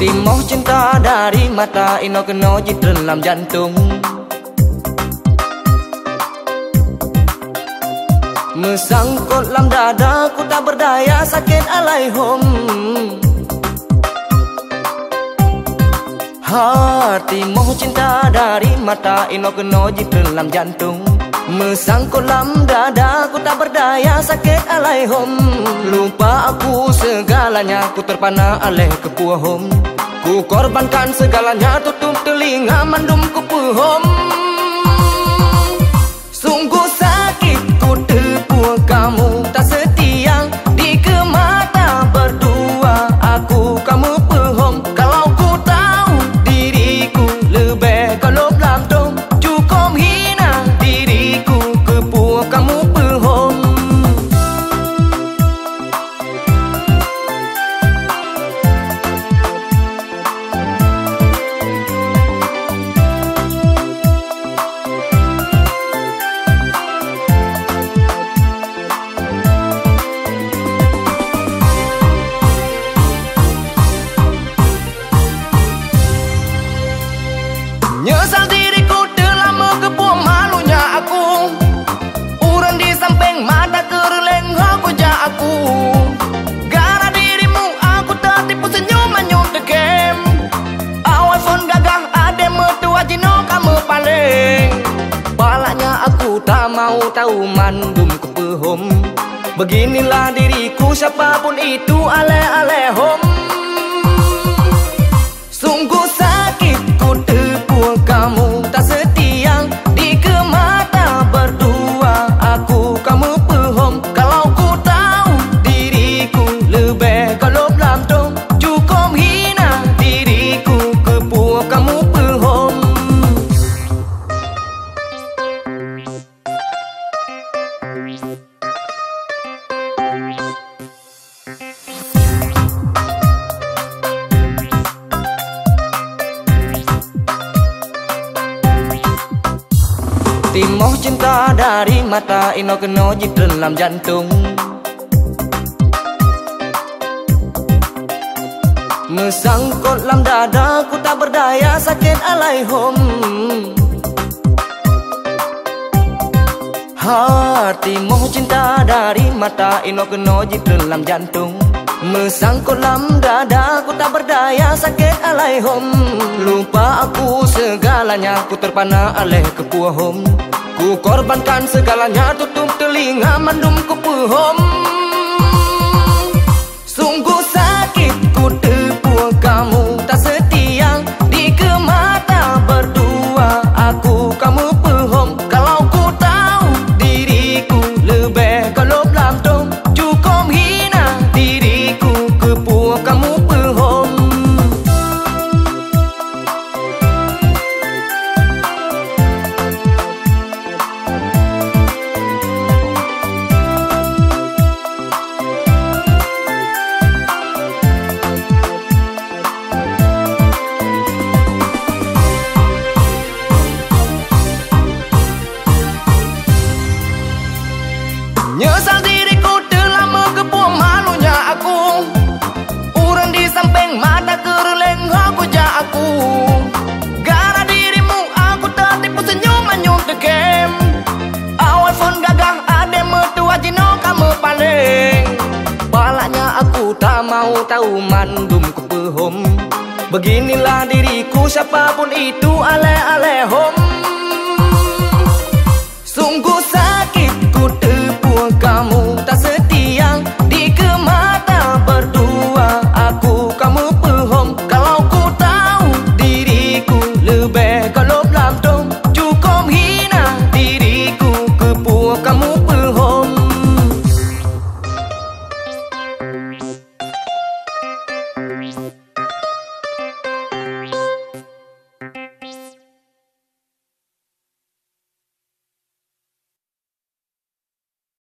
Timoh cinta dari mata ino keno jitren dalam jantung. Mesangkut dalam dada ku tak berdaya sakit alaihom. Timoh cinta dari mata ino keno jitren dalam jantung. Mesangkut dalam dada ku tak berdaya sakit alaihom. Lupa aku segalanya ku terpana aleh kepuahom. Ku korbankan segalanya tutup telinga mandum ku puhom. Sungguh sakit ku terpuah kamu tak setia di kemata berdua aku kamu puhom. Kalau ku tahu diriku lebih kalau belantung cukup hina diriku kepuah kamu puhom. Nyesal diriku telah mengepuh malunya aku. Urang di samping mata kereleng aku ja aku. Gara dirimu aku tertipu senyum manyum tekem. Awas pun gagah ade mertua jino kamu paling. Balanya aku tak mau tahu mandum kepehom. Beginilah diriku siapapun itu ale-alehom. Sungguh sakit ku terpuah kamu tak setia di kemata berdua aku kamu puhom. Kalau ku tahu diriku lebih kalau belantung cukup hina diriku kepuah kamu puhom. Timoh cinta dari mata ino keno jitren dalam jantung. Mesangkut dalam dada ku tak berdaya sakit alaihom. Timoh cinta dari mata ino keno jitren dalam jantung. Mesangkut dalam dada ku tak berdaya sakit alaihom. Lupa aku segalanya ku terpana aleh kepuahom. Ku korbankan segalanya tutup telinga mandum ku puhom. Sungguh sakit ku terpuah kamu tak setia di kemata berdua aku kamu puhom. Kalau ku tahu diriku lebih kalau belantung cukup hina diriku kepuah kamu puhom. Nyesal diriku telah mengepuh malunya aku. Urang di samping mata kereleng aku ja aku. Gara dirimu aku tertipu senyum manyum tekem. Awas pun gagah ade mertua jino kamu paling. Balanya aku tak mau tahu mandum kepehom. Beginilah diriku siapapun itu ale-alehom.